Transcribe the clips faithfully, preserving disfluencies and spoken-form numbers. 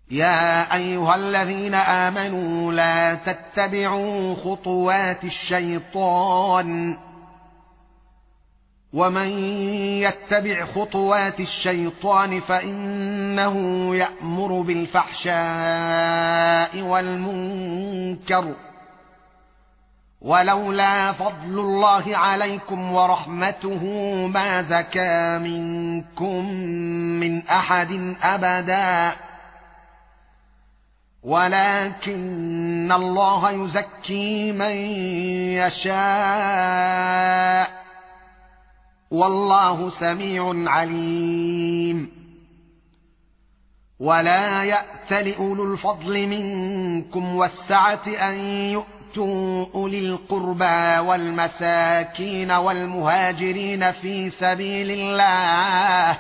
يا أيها الذين آمنوا لا تتبعوا خطوات الشيطان ومن يتبع خطوات الشيطان فإنه يأمر بالفحشاء والمنكر ولولا فضل الله عليكم ورحمته ما زكى منكم من أحد أبدا ولكن الله يزكي من يشاء والله سميع عليم ولا يأتل أولو الفضل منكم والسعة أن يؤتوا أولي القربى والمساكين والمهاجرين في سبيل الله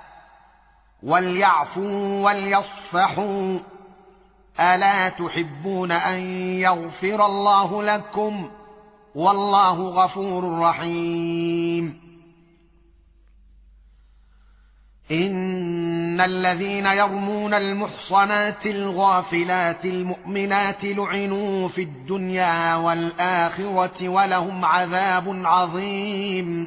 وليعفوا وليصفحوا ألا تحبون أن يغفر الله لكم والله غفور رحيم إن الذين يرمون المحصنات الغافلات المؤمنات لعنوا في الدنيا والآخرة ولهم عذاب عظيم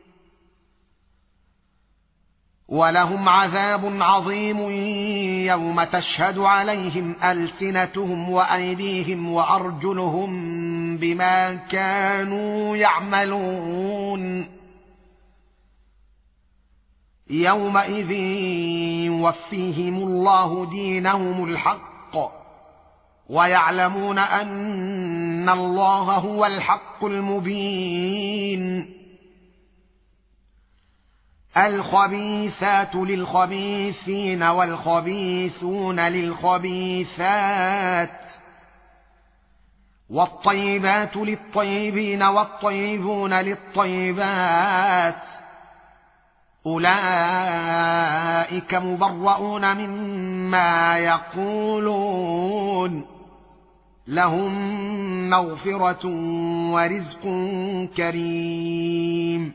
ولهم عذاب عظيم يوم تشهد عليهم ألسنتهم وأيديهم وأرجلهم بما كانوا يعملون يومئذ يوفيهم الله دينهم الحق ويعلمون أن الله هو الحق المبين الخبيثات للخبيثين والخبيثون للخبيثات والطيبات للطيبين والطيبون للطيبات أولئك مبرؤون مما يقولون لهم مغفرة ورزق كريم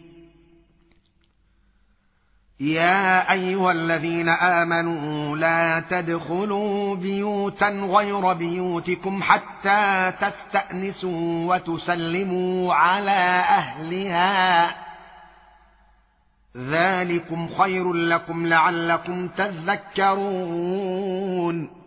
يا أيها الذين آمنوا لا تدخلوا بيوتا غير بيوتكم حتى تستأنسوا وتسلموا على أهلها ذلكم خير لكم لعلكم تذكرون